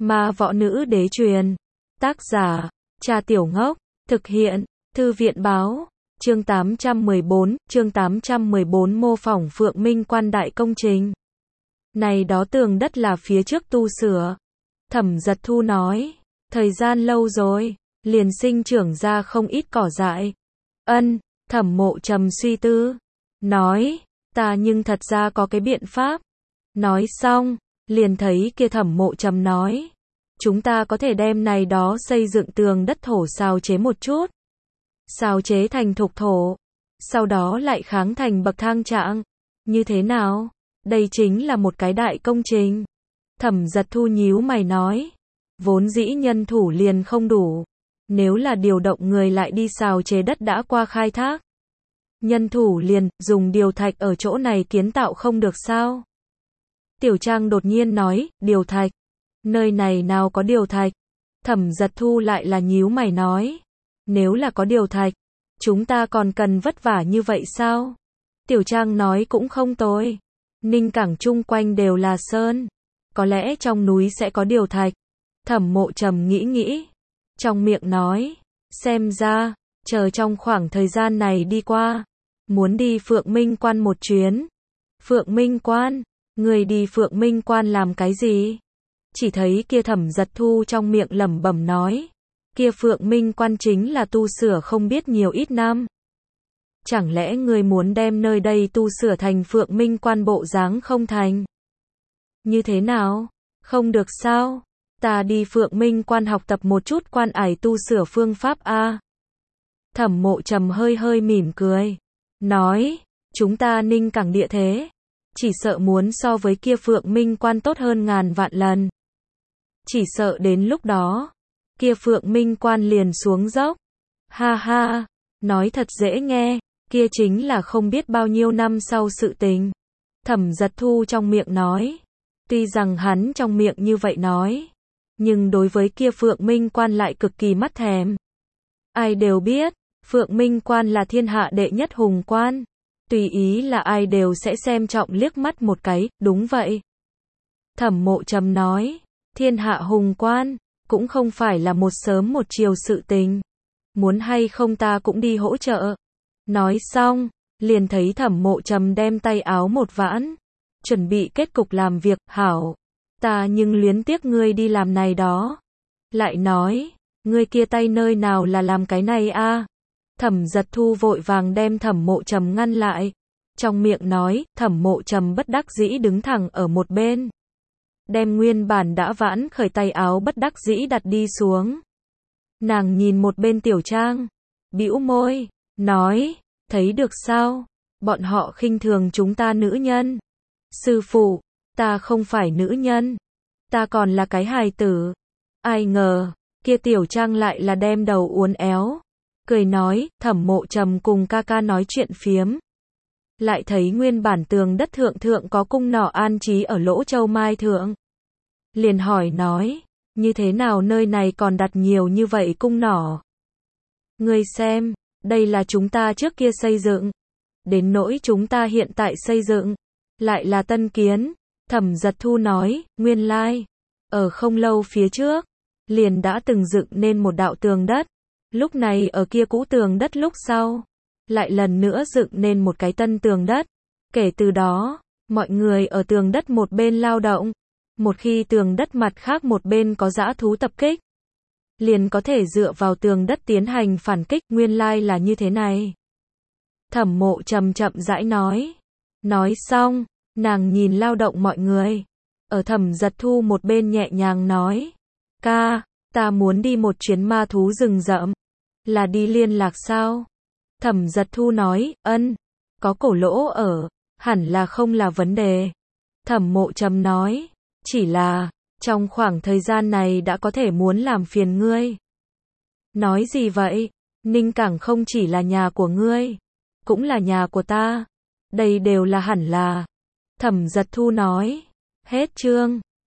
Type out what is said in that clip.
Ma võ nữ đế truyền. Tác giả, Cha Tiểu Ngốc. Thực hiện, Thư viện báo. Chương 814 mô phỏng Phượng Minh Quan đại công trình. Này đó tường đất là phía trước tu sửa. Thẩm Giật Thu nói, thời gian lâu rồi, liền sinh trưởng ra không ít cỏ dại. Thẩm Mộ Trầm suy tư, nói, ta nhưng thật ra có cái biện pháp. Nói xong, liền thấy kia Thẩm Mộ Trầm nói, chúng ta có thể đem này đó xây dựng tường đất thổ xào chế một chút. Xào chế thành thục thổ, sau đó lại kháng thành bậc thang trạng. Như thế nào? Đây chính là một cái đại công trình. Thẩm Giật Thu nhíu mày nói, vốn dĩ nhân thủ liền không đủ. Nếu là điều động người lại đi xào chế đất đã qua khai thác. Nhân thủ liền, dùng điều thạch ở chỗ này kiến tạo không được sao? Tiểu Trang đột nhiên nói, điều thạch. Nơi này nào có điều thạch? Thẩm Giật Thu lại là nhíu mày nói, nếu là có điều thạch, chúng ta còn cần vất vả như vậy sao? Tiểu Trang nói cũng không tồi. Ninh Cảng chung quanh đều là sơn. Có lẽ trong núi sẽ có điều thạch. Thẩm Mộ Trầm nghĩ. Trong miệng nói, xem ra, chờ trong khoảng thời gian này đi qua. Muốn đi Phượng Minh Quan một chuyến. Phượng Minh Quan? Người đi Phượng Minh Quan làm cái gì? Chỉ thấy kia Thẩm Giật Thu trong miệng lẩm bẩm nói, kia Phượng Minh Quan chính là tu sửa không biết nhiều ít năm. Chẳng lẽ người muốn đem nơi đây tu sửa thành Phượng Minh Quan bộ dáng không thành? Như thế nào? Không được sao? Ta đi Phượng Minh Quan học tập một chút quan ải tu sửa phương pháp a. Thẩm Mộ Trầm hơi mỉm cười, nói, chúng ta Ninh Cảng địa thế, chỉ sợ muốn so với kia Phượng Minh Quan tốt hơn ngàn vạn lần. Chỉ sợ đến lúc đó, kia Phượng Minh Quan liền xuống dốc. Ha ha, nói thật dễ nghe, kia chính là không biết bao nhiêu năm sau sự tình. Thẩm Giật Thu trong miệng nói, tuy rằng hắn trong miệng như vậy nói, nhưng đối với kia Phượng Minh Quan lại cực kỳ mắt thèm. Ai đều biết, Phượng Minh Quan là thiên hạ đệ nhất hùng quan, tùy ý là ai đều sẽ xem trọng liếc mắt một cái, đúng vậy. Thẩm Mộ Trầm nói, thiên hạ hùng quan, cũng không phải là một sớm một chiều sự tình. Muốn hay không ta cũng đi hỗ trợ. Nói xong, liền thấy Thẩm Mộ Trầm đem tay áo một vãn, chuẩn bị kết cục làm việc, hảo. Ta nhưng luyến tiếc ngươi đi làm này đó. Lại nói, ngươi kia tay nơi nào là làm cái này a? Thẩm Giật Thu vội vàng đem Thẩm Mộ Trầm ngăn lại. Trong miệng nói, Thẩm Mộ Trầm bất đắc dĩ đứng thẳng ở một bên. Đem nguyên bản đã vãn khởi tay áo bất đắc dĩ đặt đi xuống. Nàng nhìn một bên Tiểu Trang, bĩu môi, nói, thấy được sao? Bọn họ khinh thường chúng ta nữ nhân. Sư phụ, ta không phải nữ nhân. Ta còn là cái hài tử. Ai ngờ, kia Tiểu Trang lại là đem đầu uốn éo. Cười nói, Thẩm Mộ Trầm cùng ca ca nói chuyện phiếm. Lại thấy nguyên bản tường đất thượng có cung nỏ an trí ở lỗ châu mai thượng. Liền hỏi nói, như thế nào nơi này còn đặt nhiều như vậy cung nỏ? Ngươi xem, đây là chúng ta trước kia xây dựng. Đến nỗi chúng ta hiện tại xây dựng, lại là tân kiến. Thẩm Giật Thu nói, nguyên lai, ở không lâu phía trước, liền đã từng dựng nên một đạo tường đất. Lúc này ở kia cũ tường đất lúc sau, lại lần nữa dựng nên một cái tân tường đất. Kể từ đó, mọi người ở tường đất một bên lao động. Một khi tường đất mặt khác một bên có dã thú tập kích, liền có thể dựa vào tường đất tiến hành phản kích, nguyên lai là như thế này. Thẩm Mộ Trầm chậm rãi nói. Nói xong, nàng nhìn lao động mọi người. Ở Thẩm Giật Thu một bên nhẹ nhàng nói, ca, ta muốn đi một chuyến ma thú rừng rậm. Là đi liên lạc sao? Thẩm Giật Thu nói, có cổ lỗ ở, hẳn là không là vấn đề. Thẩm Mộ Trầm nói, chỉ là, trong khoảng thời gian này đã có thể muốn làm phiền ngươi. Nói gì vậy? Ninh Cảng không chỉ là nhà của ngươi, cũng là nhà của ta. Đây đều là hẳn là. Thẩm Giật Thu nói, hết chương.